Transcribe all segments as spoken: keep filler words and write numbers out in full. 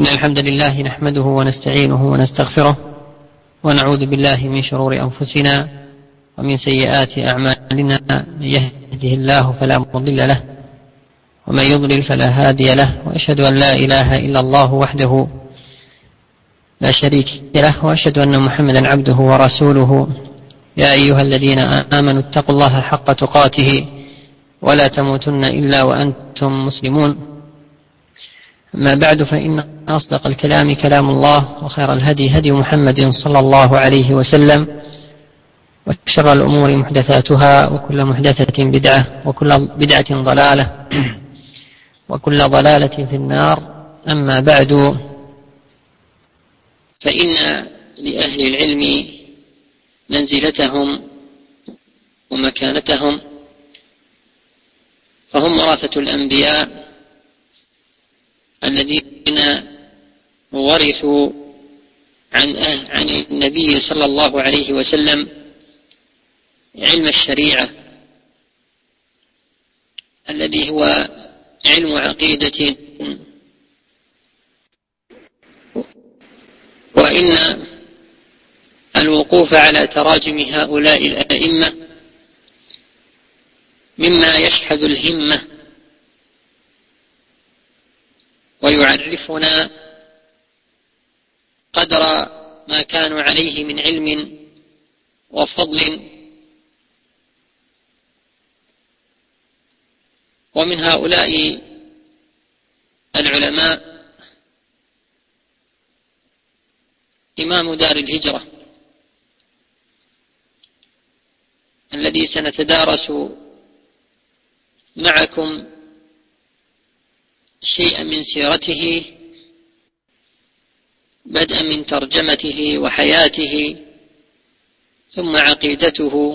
إن الحمد لله نحمده ونستعينه ونستغفره ونعوذ بالله من شرور أنفسنا ومن سيئات أعمالنا. من يهده الله فلا مضل له ومن يضلل فلا هادي له، وأشهد أن لا إله إلا الله وحده لا شريك له، وأشهد أن محمدا عبده ورسوله. يا أيها الذين آمنوا اتقوا الله حق تقاته ولا تموتن إلا وأنتم مسلمون. أما بعد، فإن أصدق الكلام كلام الله، وخير الهدي هدي محمد صلى الله عليه وسلم، وشر الأمور محدثاتها، وكل محدثة بدعة، وكل بدعة ضلالة، وكل ضلالة في النار. أما بعد، فإن لأهل العلم منزلتهم ومكانتهم، فهم ورثة الأنبياء الذين ورثوا عن عن النبي صلى الله عليه وسلم علم الشريعة الذي هو علم عقيدة. وإن الوقوف على تراجم هؤلاء الأئمة مما يشحذ الهمة ويعرفنا قدر ما كانوا عليه من علم وفضل. ومن هؤلاء العلماء إمام دار الهجرة الذي سنتدارس معكم شيئا من سيرته، بدءا من ترجمته وحياته، ثم عقيدته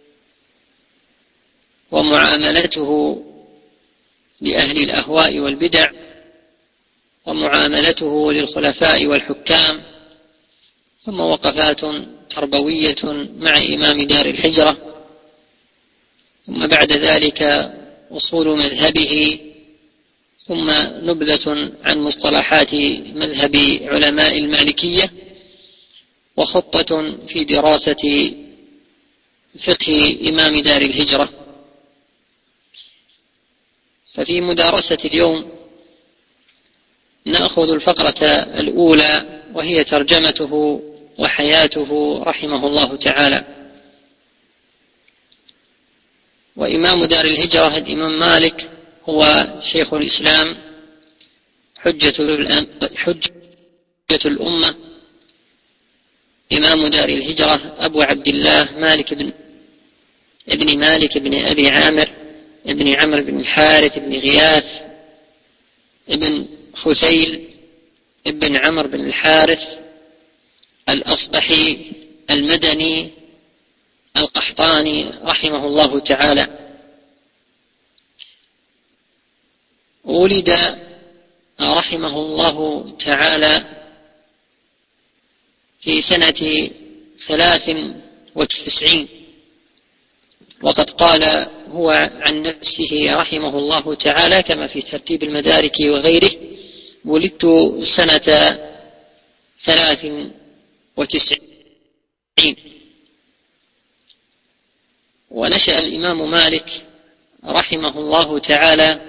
ومعاملته لأهل الأهواء والبدع، ومعاملته للخلفاء والحكام، ثم وقفات تربوية مع إمام دار الهجرة، ثم بعد ذلك أصول مذهبه، ثم نبذة عن مصطلحات مذهب علماء المالكية، وخطة في دراسة فقه إمام دار الهجرة. ففي مدارسة اليوم نأخذ الفقرة الأولى، وهي ترجمته وحياته رحمه الله تعالى. وإمام دار الهجرة الإمام مالك هو شيخ الإسلام، حجة حجة الأمة، إمام دار الهجرة، أبو عبد الله مالك بن ابن مالك بن أبي عامر ابن عمرو بن الحارث بن غياث ابن خثيل ابن عمرو بن الحارث الأصبحي المدني القحطاني رحمه الله تعالى. ولد رحمه الله تعالى في سنة ثلاث وتسعين، وقد قال هو عن نفسه رحمه الله تعالى كما في ترتيب المدارك وغيره: ولدت سنة ثلاث وتسعين. ونشأ الإمام مالك رحمه الله تعالى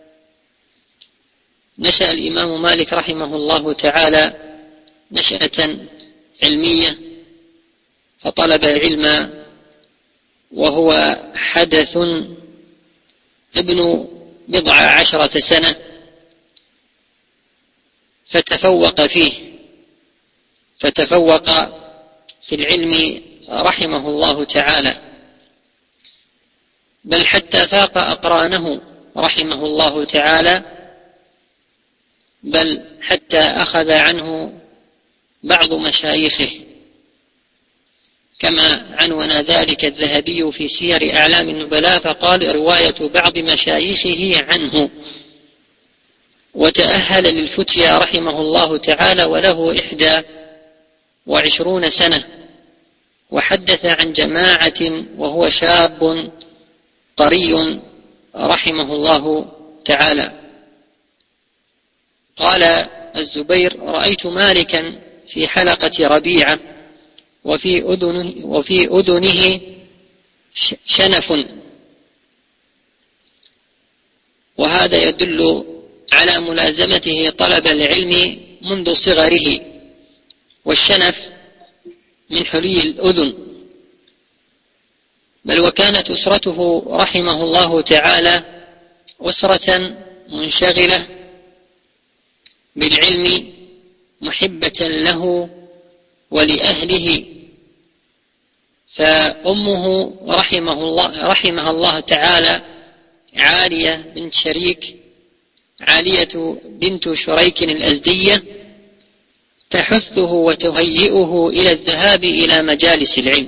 نشأ الإمام مالك رحمه الله تعالى نشأة علمية، فطلب العلم وهو حدث ابن بضع عشرة سنة، فتفوق فيه فتفوق في العلم رحمه الله تعالى، بل حتى فاق أقرانه رحمه الله تعالى، بل حتى أخذ عنه بعض مشايخه، كما عنون ذلك الذهبي في سير أعلام النبلاء، فقال: رواية بعض مشايخه عنه. وتأهل للفتيا رحمه الله تعالى وله إحدى وعشرون سنة، وحدث عن جماعة وهو شاب طري رحمه الله تعالى. قال الزبير: رأيت مالكا في حلقة ربيعة وفي أذنه, وفي أذنه شنف، وهذا يدل على ملازمته طلب العلم منذ صغره، والشنف من حلي الأذن. بل وكانت أسرته رحمه الله تعالى أسرة منشغلة بالعلم محبة له ولأهله، فأمه رحمه الله رحمها الله تعالى عالية بنت شريك عالية بنت شريك الأزدية تحثه وتهيئه إلى الذهاب إلى مجالس العلم،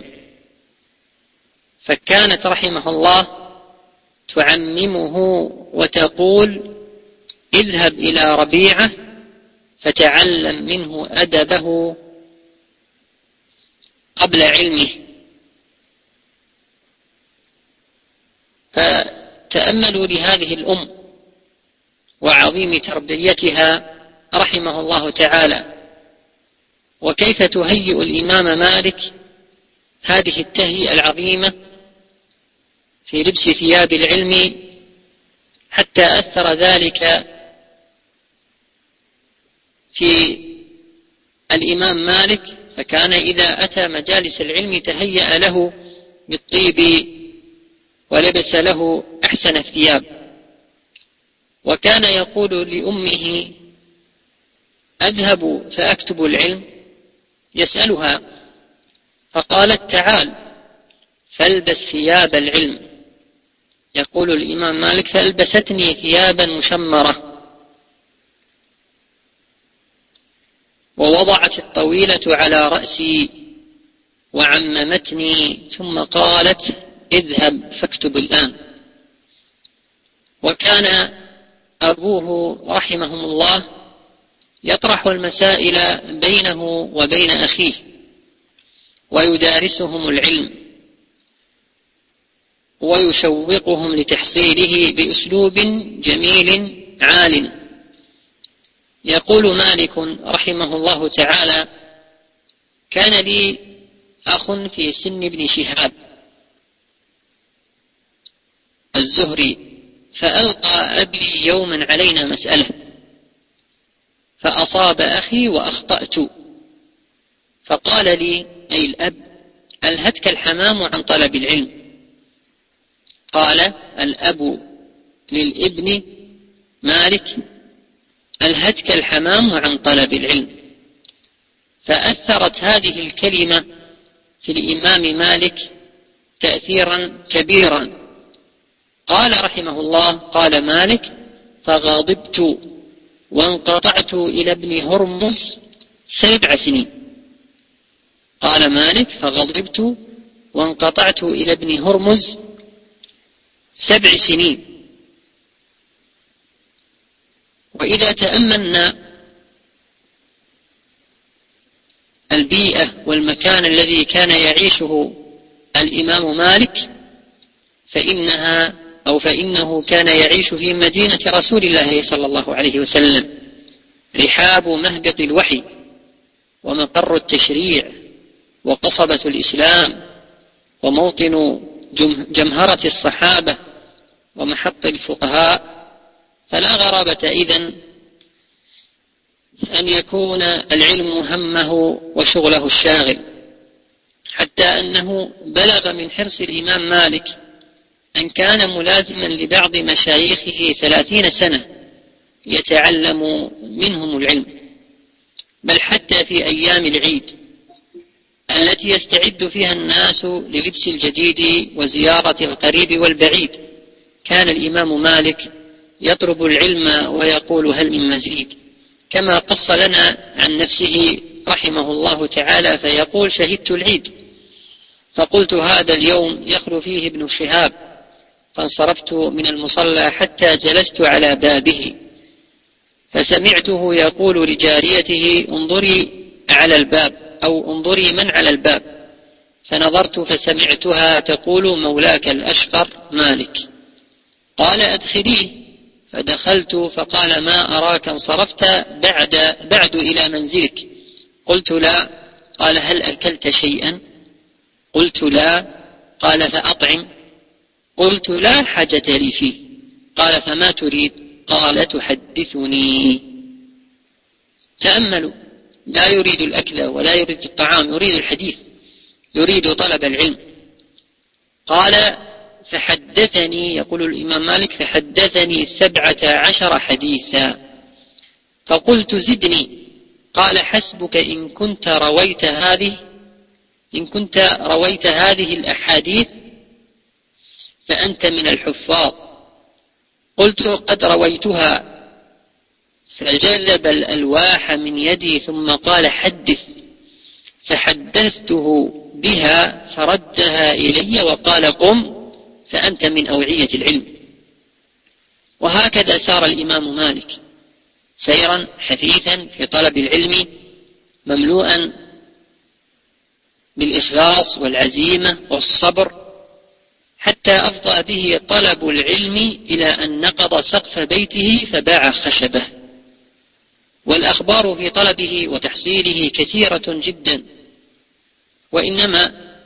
فكانت رحمه الله تعممه وتقول: اذهب إلى ربيعة فتعلم منه أدبه قبل علمه. فتأملوا لهذه الأم وعظيم تربيتها رحمه الله تعالى، وكيف تهيئ الإمام مالك هذه التهيئة العظيمة في لبس ثياب العلم، حتى أثر ذلك في الإمام مالك، فكان إذا أتى مجالس العلم تهيأ له بالطيب ولبس له أحسن الثياب. وكان يقول لأمه: أذهب فأكتب العلم؟ يسألها، فقالت: تعال فالبس ثياب العلم. يقول الإمام مالك: فألبستني ثيابا مشمرة، ووضعت الطويلة على رأسي وعممتني، ثم قالت: اذهب فاكتب الآن. وكان أبوه رحمهم الله يطرح المسائل بينه وبين أخيه ويدارسهم العلم ويشوقهم لتحصيله بأسلوب جميل عال. يقول مالك رحمه الله تعالى: كان لي أخ في سن ابن شهاب الزهري، فألقى أبي يوما علينا مسألة، فأصاب أخي وأخطأت، فقال لي أي الأب: ألهتك الحمام عن طلب العلم؟ قال الأب للابن: مالك، ألهتك الحمام عن طلب العلم. فأثرت هذه الكلمة في الإمام مالك تأثيرا كبيرا. قال رحمه الله: قال مالك: فغضبت وانقطعت إلى ابن هرمز سبع سنين. قال مالك: فغضبت وانقطعت إلى ابن هرمز سبع سنين. وإذا تأملنا البيئة والمكان الذي كان يعيشه الإمام مالك، فإنها أو فإنه كان يعيش في مدينة رسول الله صلى الله عليه وسلم، رحاب مهبط الوحي ومقر التشريع وقصبة الإسلام وموطن جمهرة الصحابة ومحط الفقهاء. فلا غرابة إذن أن يكون العلم همه وشغله الشاغل، حتى أنه بلغ من حرص الإمام مالك أن كان ملازما لبعض مشايخه ثلاثين سنة يتعلم منهم العلم، بل حتى في أيام العيد التي يستعد فيها الناس للبس الجديد وزيارة القريب والبعيد، كان الإمام مالك يطلب العلم ويقول: هل من مزيد؟ كما قص لنا عن نفسه رحمه الله تعالى فيقول: شهدت العيد فقلت هذا اليوم يخلو فيه ابن شهاب، فانصرفت من المصلى حتى جلست على بابه فسمعته يقول لجاريته: انظري على الباب، أو انظري من على الباب. فنظرت فسمعتها تقول: مولاك الأشقر مالك. قال: أدخليه. فدخلت فقال: ما أراك انصرفت بعد, بعد إلى منزلك؟ قلت: لا. قال: هل أكلت شيئا؟ قلت: لا. قال: فأطعم. قلت: لا حاجة لي فيه. قال: فما تريد؟ قال: تحدثني. تأملوا، لا يريد الأكل ولا يريد الطعام، يريد الحديث، يريد طلب العلم. قال: فحدثني، يقول الإمام مالك: فحدثني سبعة عشر حديثا. فقلت: زدني. قال: حسبك إن كنت رويت هذه إن كنت رويت هذه الأحاديث فأنت من الحفاظ. قلت: قد رويتها. فجلب الألواح من يدي ثم قال: حدث. فحدثته بها فردها إلي وقال: قم فأنت من أوعية العلم. وهكذا سار الإمام مالك سيرا حثيثا في طلب العلم، مملوءا بالإخلاص والعزيمة والصبر، حتى أفضى به طلب العلم إلى أن نقض سقف بيته فباع خشبه. والأخبار في طلبه وتحصيله كثيرة جدا، وإنما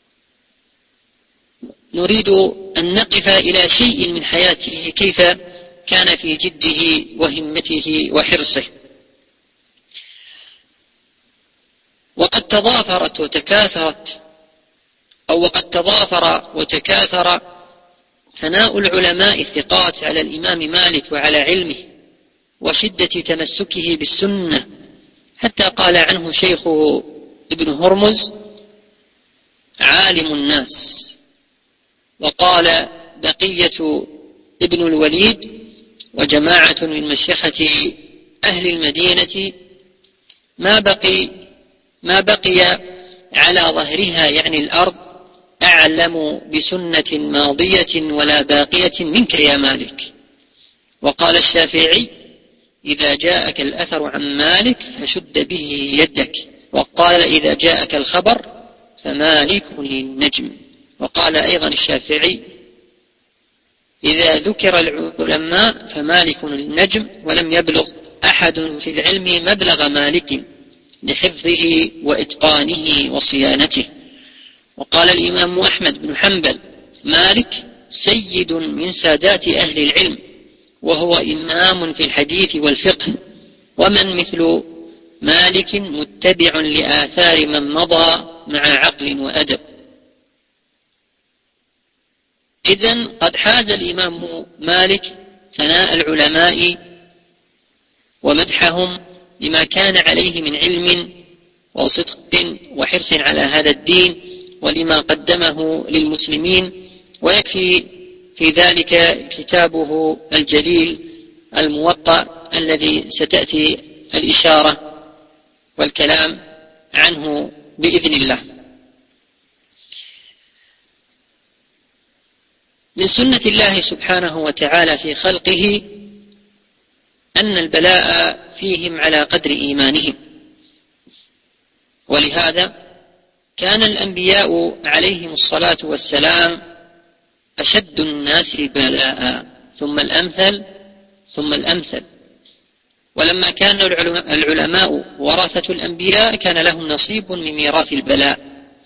نريد أن نقف إلى شيء من حياته، كيف كان في جده وهمته وحرصه. وقد تضافرت وتكاثرت أو وقد تضافر وتكاثر ثناء العلماء الثقات على الإمام مالك وعلى علمه وشدة تمسكه بالسنة، حتى قال عنه شيخه ابن هرمز: عالم الناس. وقال بقية ابن الوليد وجماعة من مشيخة أهل المدينة: ما بقي ما بقي على ظهرها، يعني الأرض، أعلم بسنة ماضية ولا باقية منك يا مالك. وقال الشافعي: إذا جاءك الأثر عن مالك فشد به يدك. وقال: إذا جاءك الخبر فمالك للنجم. وقال أيضا الشافعي: إذا ذكر العلماء فمالك للنجم، ولم يبلغ أحد في العلم مبلغ مالك لحفظه وإتقانه وصيانته. وقال الإمام أحمد بن حنبل: مالك سيد من سادات أهل العلم، وهو إمام في الحديث والفقه، ومن مثل مالك متبع لآثار من مضى مع عقل وأدب. إذن قد حاز الإمام مالك ثناء العلماء ومدحهم لما كان عليه من علم وصدق وحرص على هذا الدين، ولما قدمه للمسلمين. ويكفي في ذلك كتابه الجليل الموطأ الذي ستأتي الإشارة والكلام عنه بإذن الله. من سنة الله سبحانه وتعالى في خلقه أن البلاء فيهم على قدر إيمانهم، ولهذا كان الأنبياء عليهم الصلاة والسلام أشد الناس بلاء، ثم الأمثل ثم الأمثل. ولما كان العلماء ورثة الأنبياء كان لهم نصيب من ميراث البلاء،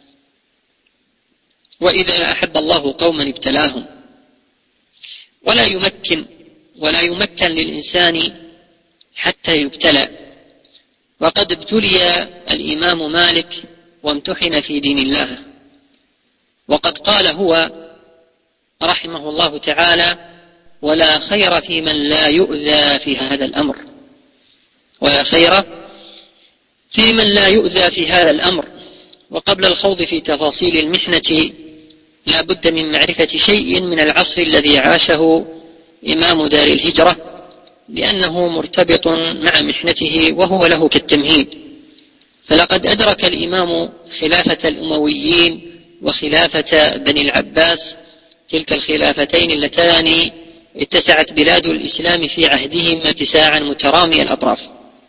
وإذا أحب الله قوما ابتلاهم. ولا يمكن ولا يمكن للإنسان حتى يبتلى. وقد ابتلي الإمام مالك وامتحن في دين الله، وقد قال هو رحمه الله تعالى: ولا خير في من لا يؤذى في هذا الأمر. ولا خير في من لا يؤذى في هذا الأمر. وقبل الخوض في تفاصيل المحنة لا بد من معرفة شيء من العصر الذي عاشه إمام دار الهجرة، لأنه مرتبط مع محنته وهو له كالتمهيد. فلقد أدرك الإمام خلافة الأمويين وخلافة بني العباس، تلك الخلافتين اللتان اتسعت بلاد الإسلام في عهدهما اتساعا مترامي الأطراف.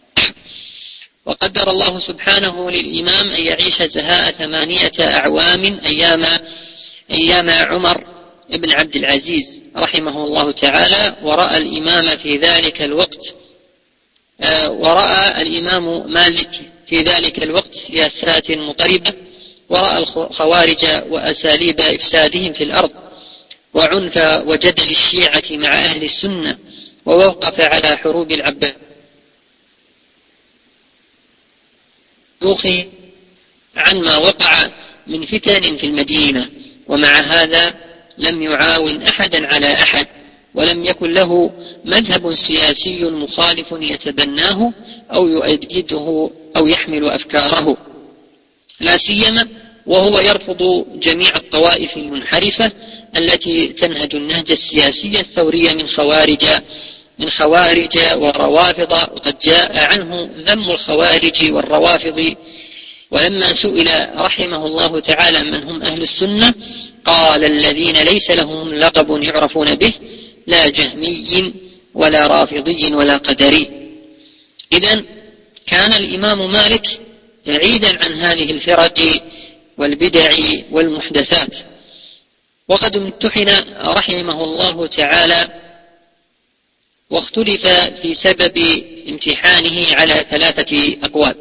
وقدر الله سبحانه للإمام أن يعيش زهاء ثمانية أعوام أيام, أيام عمر ابن عبد العزيز رحمه الله تعالى، ورأى الإمام في ذلك الوقت آه ورأى الإمام مالك في ذلك الوقت سياسات مضطربة، ورأى الخوارج وأساليب إفسادهم في الأرض، وعنف وجدل الشيعة مع أهل السنة، ووقف على حروب العباس عن ما وقع من فتن في المدينة. ومع هذا لم يعاون أحدا على أحد، ولم يكن له مذهب سياسي مخالف يتبناه أو يؤيده أو يحمل أفكاره، لا سيما وهو يرفض جميع الطوائف المنحرفة التي تنهج النهج السياسي الثوري من خوارج من خوارج وروافض. وقد جاء عنه ذم الخوارج والروافض، ولما سئل رحمه الله تعالى من هم أهل السنة قال: الذين ليس لهم لقب يعرفون به، لا جهمي ولا رافضي ولا قدري. إذن كان الإمام مالك بعيدا عن هذه الفرق والبدع والمحدثات. وقد امتحن رحمه الله تعالى، واختلف في سبب امتحانه على ثلاثة أقوال.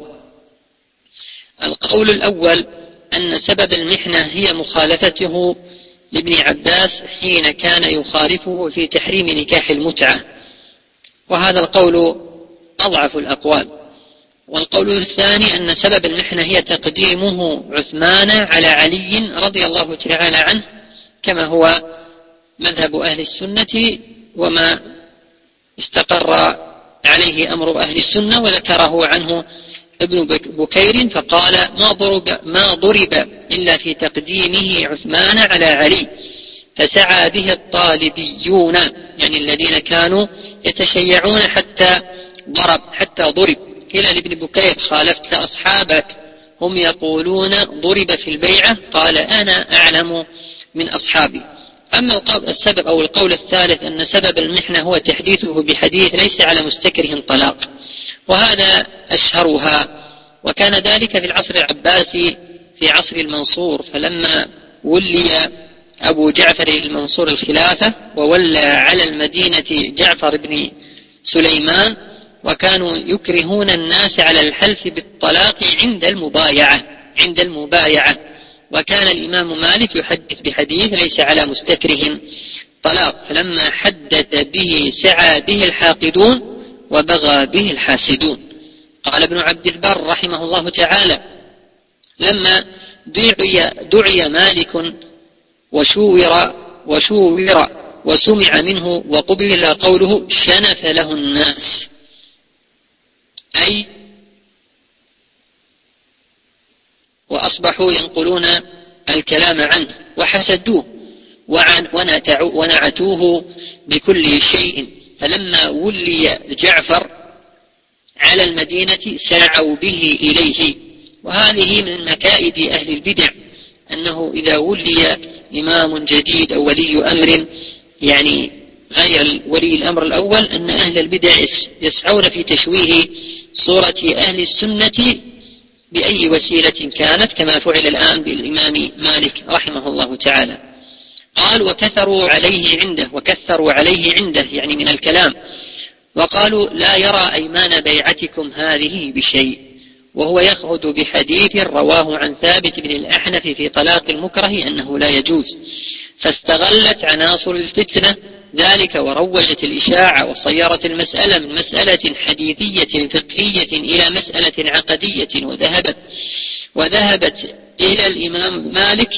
القول الأول أن سبب المحنة هي مخالفته لابن عباس حين كان يخالفه في تحريم نكاح المتعة، وهذا القول أضعف الأقوال. والقول الثاني أن سبب المحنة هي تقديمه عثمان على علي رضي الله تعالى عنه، كما هو مذهب أهل السنة وما استقر عليه أمر أهل السنة، وذكره عنه ابن بكير فقال: ما ضرب, ما ضرب إلا في تقديمه عثمان على علي، فسعى به الطالبيون، يعني الذين كانوا يتشيعون حتى ضرب حتى ضرب. قيل لابن بكير: خالفت أصحابك هم يقولون ضرب في البيعة، قال: أنا أعلم من أصحابي. أما السبب أو القول الثالث أن سبب المحنة هو تحديثه بحديث ليس على مستكره طلاق، وهذا أشهرها، وكان ذلك في العصر العباسي في عصر المنصور، فلما ولي أبو جعفر المنصور الخلافة وولى على المدينة جعفر بن سليمان، وكانوا يكرهون الناس على الحلف بالطلاق عند المبايعة عند المبايعة وكان الإمام مالك يحدث بحديث ليس على مستكره طلاق، فلما حدث به سعى به الحاقدون وبغى به الحاسدون. قال ابن عبد البر رحمه الله تعالى: لما دعي, دعي مالك وشور وشور وسمع منه وقبل قوله شنف له الناس، أي وأصبحوا ينقلون الكلام عنه وحسدوه ونعتوه بكل شيء. فلما ولي جعفر على المدينة سعوا به إليه. وهذه من مكائد أهل البدع، أنه إذا ولي إمام جديد أو ولي أمر يعني غير ولي الأمر الأول، أن أهل البدع يسعون في تشويه صورة أهل السنة بأي وسيلة كانت، كما فعل الآن بالإمام مالك رحمه الله تعالى. قال: وكثروا عليه عنده وكثروا عليه عنده يعني من الكلام، وقالوا: لا يرى أيمان بيعتكم هذه بشيء، وهو يخهد بحديث رواه عن ثابت بن الأحنف في طلاق المكره أنه لا يجوز، فاستغلت عناصر الفتنة ذلك وروجت الإشاعة وصيرت المسألة من مسألة حديثية فقهية إلى مسألة عقدية، وذهبت وذهبت إلى الإمام مالك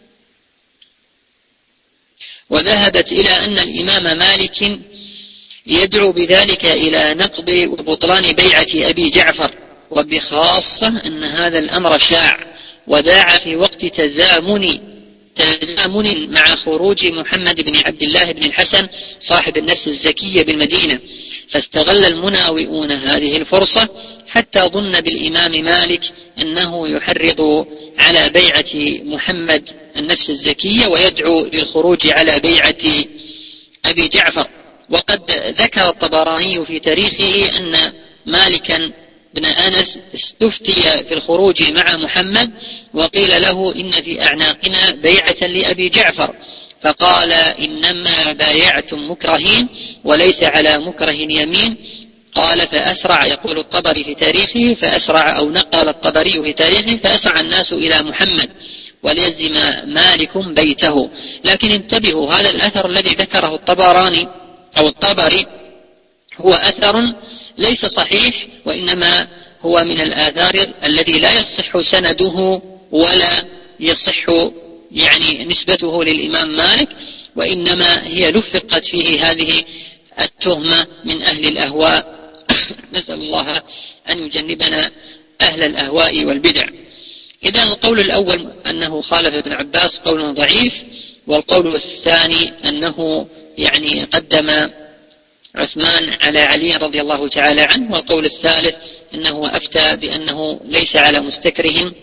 وذهبت إلى أن الإمام مالك يدعو بذلك إلى نقض وبطلان بيعة أبي جعفر، وبخاصة أن هذا الأمر شاع وذاع في وقت تزامن تزامن مع خروج محمد بن عبد الله بن الحسن صاحب النفس الزكية بالمدينة، فاستغل المناوئون هذه الفرصة حتى ظن بالإمام مالك أنه يحرض على بيعة محمد النفس الزكية ويدعو للخروج على بيعة أبي جعفر. وقد ذكر الطبراني في تاريخه أن مالكا بن أنس استفتي في الخروج مع محمد، وقيل له: إن في أعناقنا بيعة لأبي جعفر، فقال إنما بايعتم مكرهين وليس على مكره يمين. قال فأسرع، يقول الطبري في تاريخه، فأسرع أو نقل الطبري في تاريخه فأسرع الناس إلى محمد وليزم مالك بيته. لكن انتبهوا، هذا الأثر الذي ذكره الطبراني أو الطبري هو أثر ليس صحيح، وإنما هو من الآثار الذي لا يصح سنده ولا يصح يعني نسبته للإمام مالك، وإنما هي لفقت فيه هذه التهمة من أهل الأهواء. نسأل الله أن يجنبنا أهل الأهواء والبدع. إذن القول الأول أنه خالف ابن عباس قول ضعيف، والقول الثاني أنه يعني قدم عثمان على علي رضي الله تعالى عنه، والقول الثالث أنه أفتى بأنه ليس على مستكره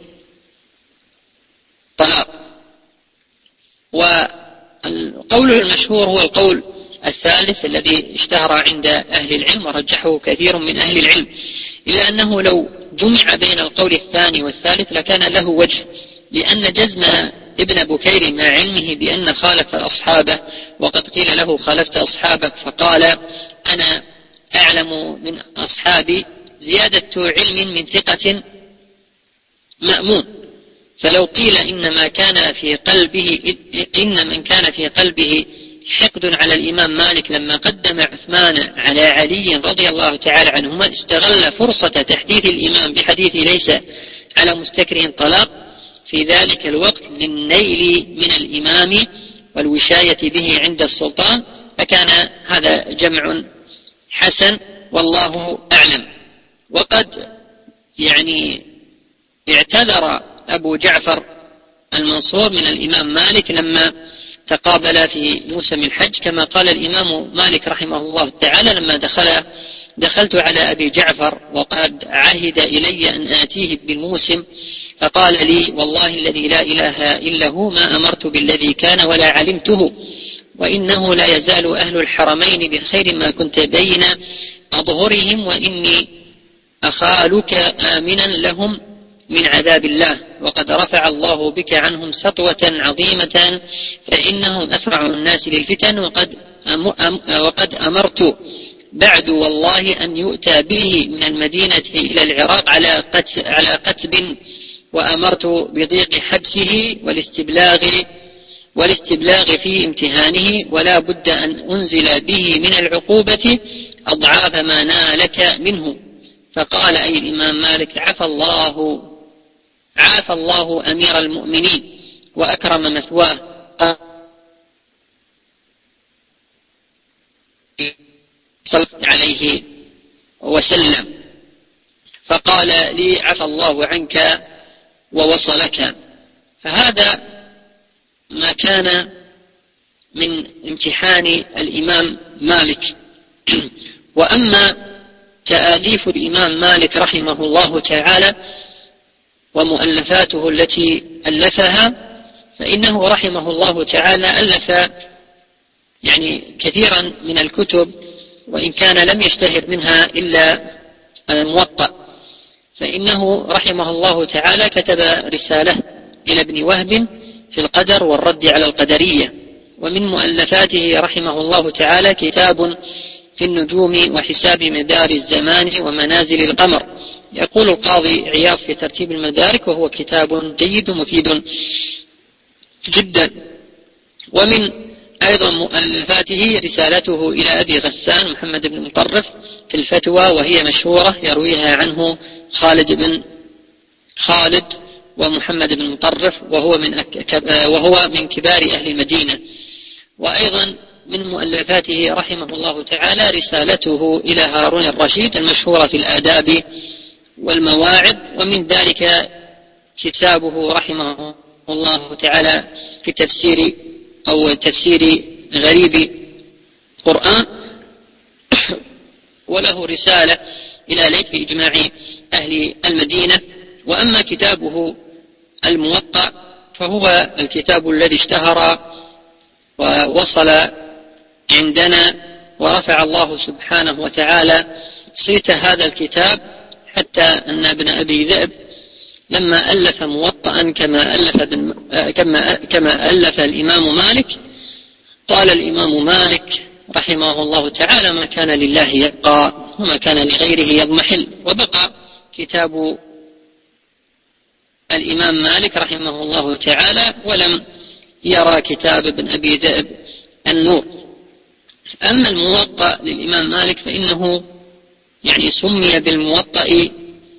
طلاق. والقول المشهور هو القول الثالث الذي اشتهر عند أهل العلم ورجحه كثير من أهل العلم، إلا أنه لو جمع بين القول الثاني والثالث لكان له وجه، لأن جزم ابن بكير مع علمه بأن خالف أصحابه، وقد قيل له خالفت أصحابك فقال أنا أعلم من أصحابي، زيادة علم من ثقة مأمون. فلو قيل إنما كان في قلبه إن من كان في قلبه حقد على الإمام مالك لما قدم عثمان على علي رضي الله تعالى عنهما استغل فرصة تحديث الإمام بحديث ليس على مستكره طلاق في ذلك الوقت للنيل من الإمام والوشاية به عند السلطان، فكان هذا جمع حسن والله أعلم. وقد يعني اعتذر أبو جعفر المنصور من الإمام مالك لما تقابل في موسم الحج، كما قال الإمام مالك رحمه الله تعالى لما دخل دخلت على أبي جعفر وقد عهد إلي أن آتيه بالموسم، فقال لي والله الذي لا إله إلا هو ما أمرت بالذي كان ولا علمته، وإنه لا يزال أهل الحرمين بخير ما كنت بين أظهرهم، وإني أخالك آمنا لهم من عذاب الله، وقد رفع الله بك عنهم سطوة عظيمة فإنهم أسرع الناس للفتن، وقد, أم أم وقد أمرت بعد والله أن يؤتى به من المدينة إلى العراق على على قتب، وأمرت بضيق حبسه والاستبلاغ والاستبلاغ في امتهانه، ولا بد أن أنزل به من العقوبة أضعاف ما نالك منه. فقال أي الإمام مالك عفى الله عافى الله أمير المؤمنين وأكرم مثواه صلى عليه وسلم، فقال لي عفى الله عنك ووصلك. فهذا ما كان من امتحان الإمام مالك. وأما تآليف الإمام مالك رحمه الله تعالى ومؤلفاته التي ألفها، فإنه رحمه الله تعالى ألف يعني كثيرا من الكتب، وإن كان لم يشتهر منها إلا الموطأ. فإنه رحمه الله تعالى كتب رسالة إلى ابن وهب في القدر والرد على القدرية. ومن مؤلفاته رحمه الله تعالى كتاب في النجوم وحساب مدار الزمان ومنازل القمر. يقول القاضي عياض في ترتيب المدارك وهو كتاب جيد ومفيد جدا. ومن أيضا مؤلفاته رسالته إلى أبي غسان محمد بن مطرف في الفتوى، وهي مشهورة يرويها عنه خالد بن خالد ومحمد بن مطرف، وهو من وهو من كبار أهل المدينة. وأيضا من مؤلفاته رحمه الله تعالى رسالته إلى هارون الرشيد المشهورة في الآداب والمواعظ. ومن ذلك كتابه رحمه الله تعالى في تفسير أو تفسير غريب القرآن، وله رسالة إلى ليث في إجماع أهل المدينة. وأما كتابه الموطأ فهو الكتاب الذي اشتهر ووصل عندنا، ورفع الله سبحانه وتعالى صيت هذا الكتاب حتى أن ابن أبي ذئب لما ألف موطأ كما ألف, كما, كما ألف الإمام مالك قال الإمام مالك رحمه الله تعالى: ما كان لله يبقى وما كان لغيره يضمحل. وبقى كتاب الإمام مالك رحمه الله تعالى ولم يرى كتاب ابن أبي ذئب النور. أما الموطأ للإمام مالك فإنه يعني سمي بالموطأ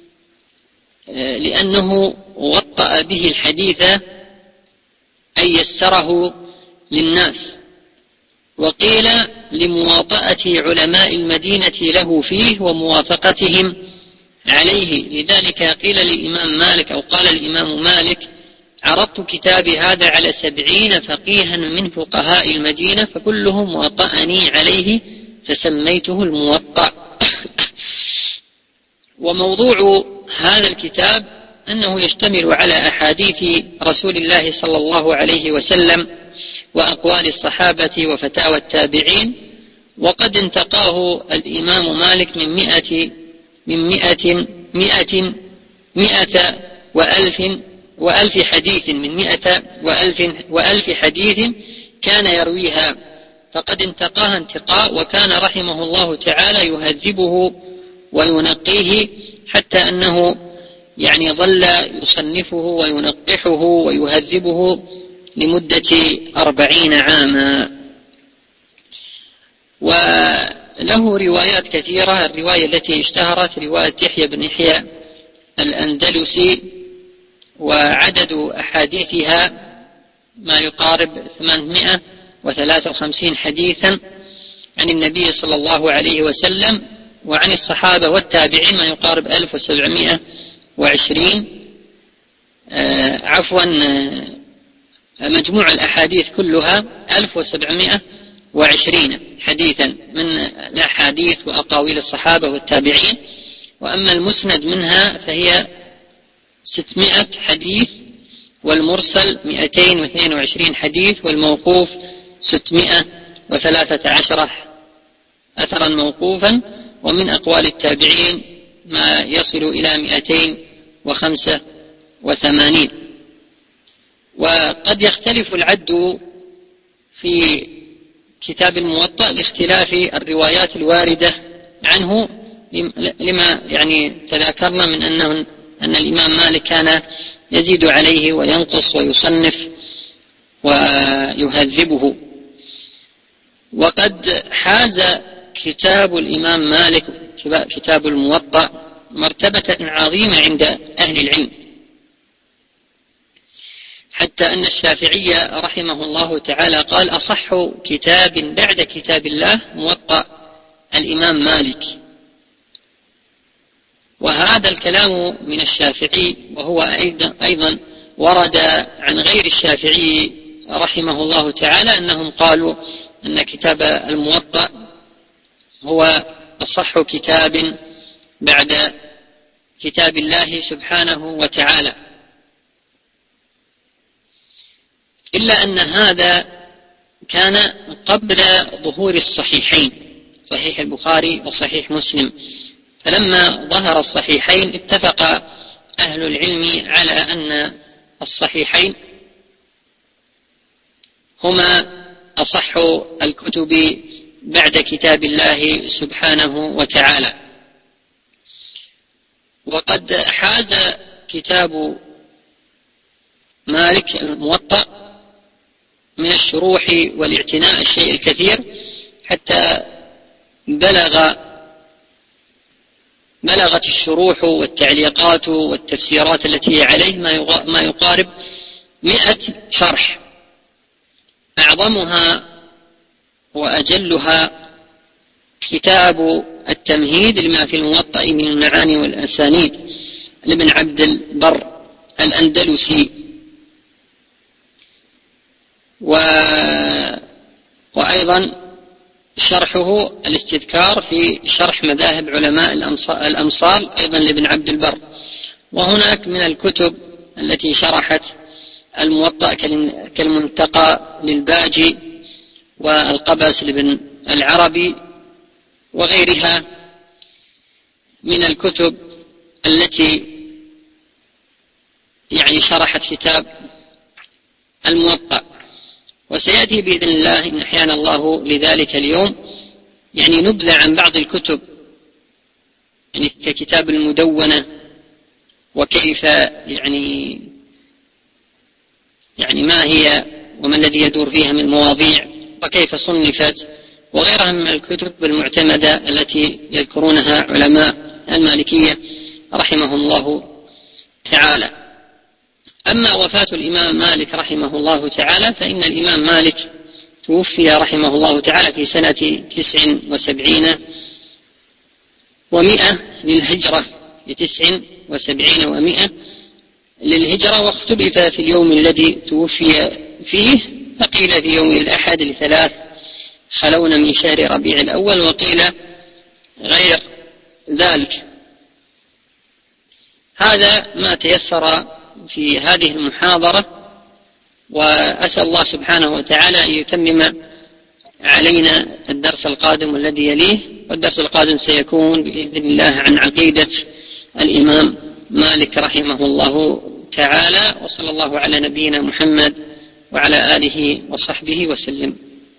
لأنه وطأ به الحديث أي يسره للناس، وقيل لمواطأة علماء المدينة له فيه وموافقتهم عليه. لذلك قيل للإمام مالك أو قال الإمام مالك: عرضت كتابي هذا على سبعين فقيها من فقهاء المدينة فكلهم وطأني عليه فسميته الموطأ. وموضوع هذا الكتاب أنه يشتمل على أحاديث رسول الله صلى الله عليه وسلم وأقوال الصحابة وفتاوى التابعين. وقد انتقاه الإمام مالك من مئة من مئة مئة مئة وألف وألف حديث من مئة وألف وألف حديث كان يرويها، فقد انتقاها انتقاء. وكان رحمه الله تعالى يهذبه وينقيه حتى أنه يعني ظل يصنفه وينقحه ويهذبه لمدة أربعين عاما. وله روايات كثيرة. الرواية التي اشتهرت رواية يحيى بن يحيى الأندلسي، وعدد أحاديثها ما يقارب ثمانمائة وثلاثة وخمسين حديثا عن النبي صلى الله عليه وسلم، وعن الصحابة والتابعين ما يقارب ألف وسبعمائة وعشرين آه عفوا آه مجموع الأحاديث كلها ألف وسبعمائة وعشرين حديثا من الأحاديث وأقاويل الصحابة والتابعين. وأما المسند منها فهي ستمائة حديث، والمرسل مئتين واثنين وعشرين حديث، والموقوف ستمائة وثلاثة عشر أثرا موقوفا، ومن أقوال التابعين ما يصل إلى مئتين وخمسة وثمانين. وقد يختلف العد في كتاب الموطأ لاختلاف الروايات الواردة عنه، لما يعني تذكرنا من أنه أن الإمام مالك كان يزيد عليه وينقص ويصنف ويهذبه. وقد حاز كتاب الإمام مالك كتاب الموطأ مرتبة عظيمة عند أهل العلم، حتى أن الشافعي رحمه الله تعالى قال: أصح كتاب بعد كتاب الله موطأ الإمام مالك. وهذا الكلام من الشافعي، وهو أيضا ورد عن غير الشافعي رحمه الله تعالى أنهم قالوا أن كتاب الموطأ هو أصح كتاب بعد كتاب الله سبحانه وتعالى، إلا أن هذا كان قبل ظهور الصحيحين، صحيح البخاري وصحيح مسلم. فلما ظهر الصحيحين اتفق أهل العلم على أن الصحيحين هما أصح الكتب بعد كتاب الله سبحانه وتعالى. وقد حاز كتاب مالك الموطأ من الشروح والاعتناء الشيء الكثير، حتى بلغ بلغت الشروح والتعليقات والتفسيرات التي عليه ما يقارب مئة شرح، أعظمها وأجلها كتاب التمهيد لما في الموطأ من المعاني والأسانيد لابن عبد البر الأندلسي، و... وأيضا شرحه الاستذكار في شرح مذاهب علماء الأمصار أيضا لابن عبد البر. وهناك من الكتب التي شرحت الموطأ كالمنتقى للباجي والقبس لابن العربي وغيرها من الكتب التي يعني شرحت كتاب الموطأ. وسيأتي بإذن الله إن أحيانا الله لذلك اليوم يعني نبذة عن بعض الكتب، يعني ككتاب المدونة وكيف يعني يعني ما هي وما الذي يدور فيها من مواضيع وكيف صنفت، وغيرها من الكتب المعتمدة التي يذكرونها علماء المالكية رحمهم الله تعالى. أما وفاة الإمام مالك رحمه الله تعالى فإن الإمام مالك توفي رحمه الله تعالى في سنة تسع وسبعين ومئة للهجرة، في تسع وسبعين ومئة للهجرة، واختلف في اليوم الذي توفي فيه، فقيل في يوم الأحد لثلاث خلون من شهر ربيع الأول، وقيل غير ذلك. هذا ما تيسر في هذه المحاضرة، وأسأل الله سبحانه وتعالى أن يتمم علينا الدرس القادم والذي يليه، والدرس القادم سيكون بإذن الله عن عقيدة الإمام مالك رحمه الله تعالى. وصلى الله على نبينا محمد وعلى آله وصحبه وسلم.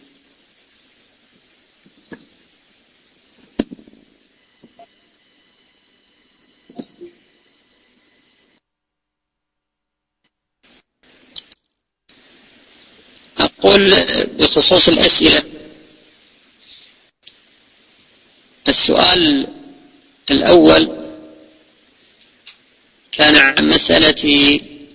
أقول بخصوص الأسئلة، السؤال الأول كان عن مسألة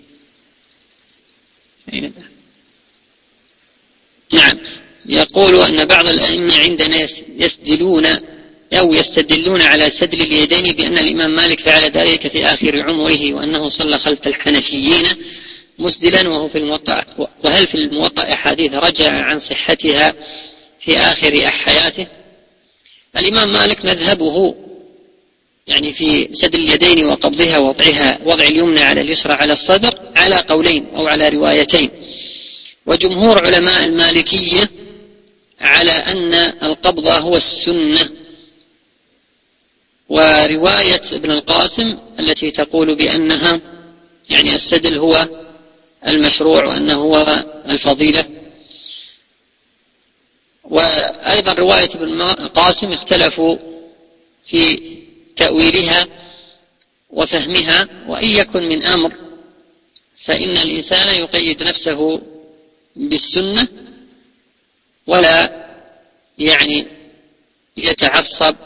نعم يقول أن بعض الأئمة عندنا يسدلون أو يستدلون على سدل اليدين بأن الإمام مالك فعل ذلك في آخر عمره، وأنه صلى خلف الحنفيين مسدلا وهو في الموطأ، وهل في الموطأ أحاديث رجع عن صحتها في آخر حياته؟ الإمام مالك مذهبه يعني في سدل اليدين وقبضها ووضعها وضع اليمنى على اليسرى على الصدر على قولين أو على روايتين، وجمهور علماء المالكية على أن القبض هو السنة، ورواية ابن القاسم التي تقول بأنها يعني السدل هو المشروع وأنه هو الفضيلة. وأيضا رواية ابن القاسم اختلفوا في تأويلها وفهمها، وإن يكن من أمر فإن الإنسان يقيد نفسه بالسنة ولا يعني يتعصب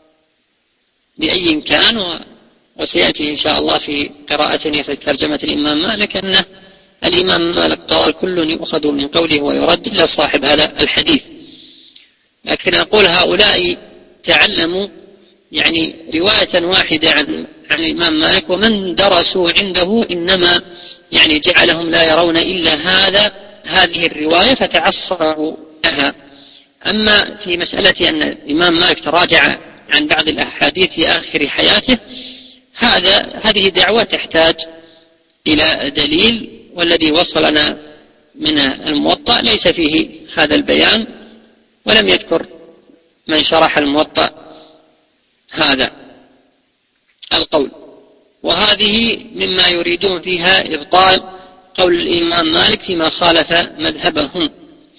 بأي كان. وسيأتي إن شاء الله في قراءتنا في ترجمة الإمام مالك أن الإمام مالك قال كل يؤخذ من قوله ويرد إلا صاحب هذا الحديث. لكن أقول هؤلاء تعلموا يعني رواية واحدة عن عن الإمام مالك، ومن درسوا عنده إنما يعني جعلهم لا يرون إلا هذا هذه الرواية فتعصبوا لها. أما في مسألة أن الإمام مالك تراجع عن بعض الأحاديث في آخر حياته، هذا هذه دعوة تحتاج إلى دليل، والذي وصلنا من الموطأ ليس فيه هذا البيان، ولم يذكر من شرح الموطأ هذا القول. وهذه مما يريدون فيها إبطال قول الإمام مالك فيما خالف مذهبهم،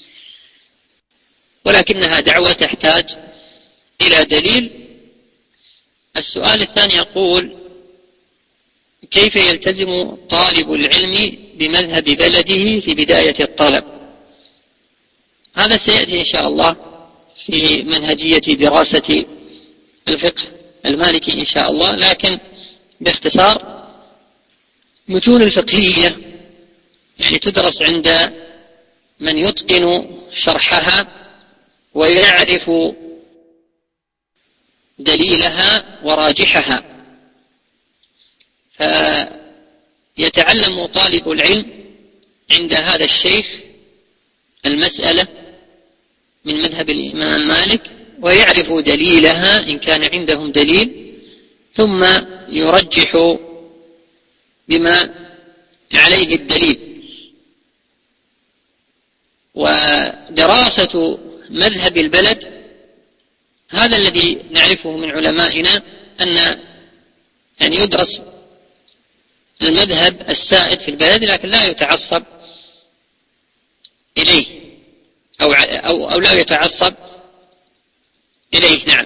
ولكنها دعوة تحتاج إلى دليل. السؤال الثاني يقول كيف يلتزم طالب العلم بمذهب بلده في بداية الطلب؟ هذا سيأتي إن شاء الله في منهجية دراسة الفقه المالكي إن شاء الله، لكن باختصار متون الفقهية يعني تدرس عند من يتقن شرحها ويعرف دليلها وراجحها، فيتعلم طالب العلم عند هذا الشيخ المسألة من مذهب الإمام مالك ويعرف دليلها إن كان عندهم دليل، ثم يرجح بما عليه الدليل. ودراسة مذهب البلد هذا الذي نعرفه من علمائنا، أن يعني يدرس المذهب السائد في البلد لكن لا يتعصب إليه. أو, أو, أو لا يتعصب إليه. نعم.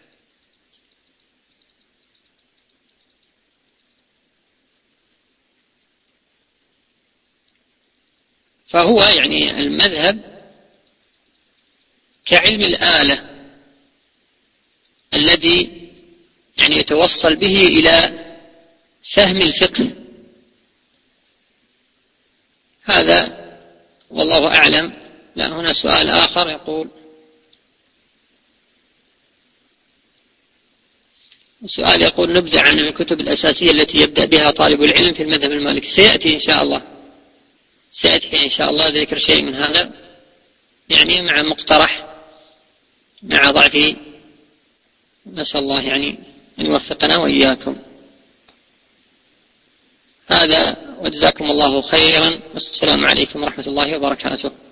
فهو يعني المذهب كعلم الآلة الذي يعني يتوصل به إلى فهم الفقه. هذا والله أعلم. لا، هنا سؤال آخر يقول، سؤال يقول نبذة عن الكتب الأساسية التي يبدأ بها طالب العلم في المذهب المالكي. سيأتي إن شاء الله سيأتي إن شاء الله ذكر شيء من هذا، يعني مع مقترح مع ضعفه. نسأل الله يعني أن يوفقنا وإياكم. هذا، وجزاكم الله خيرا، والسلام عليكم ورحمة الله وبركاته.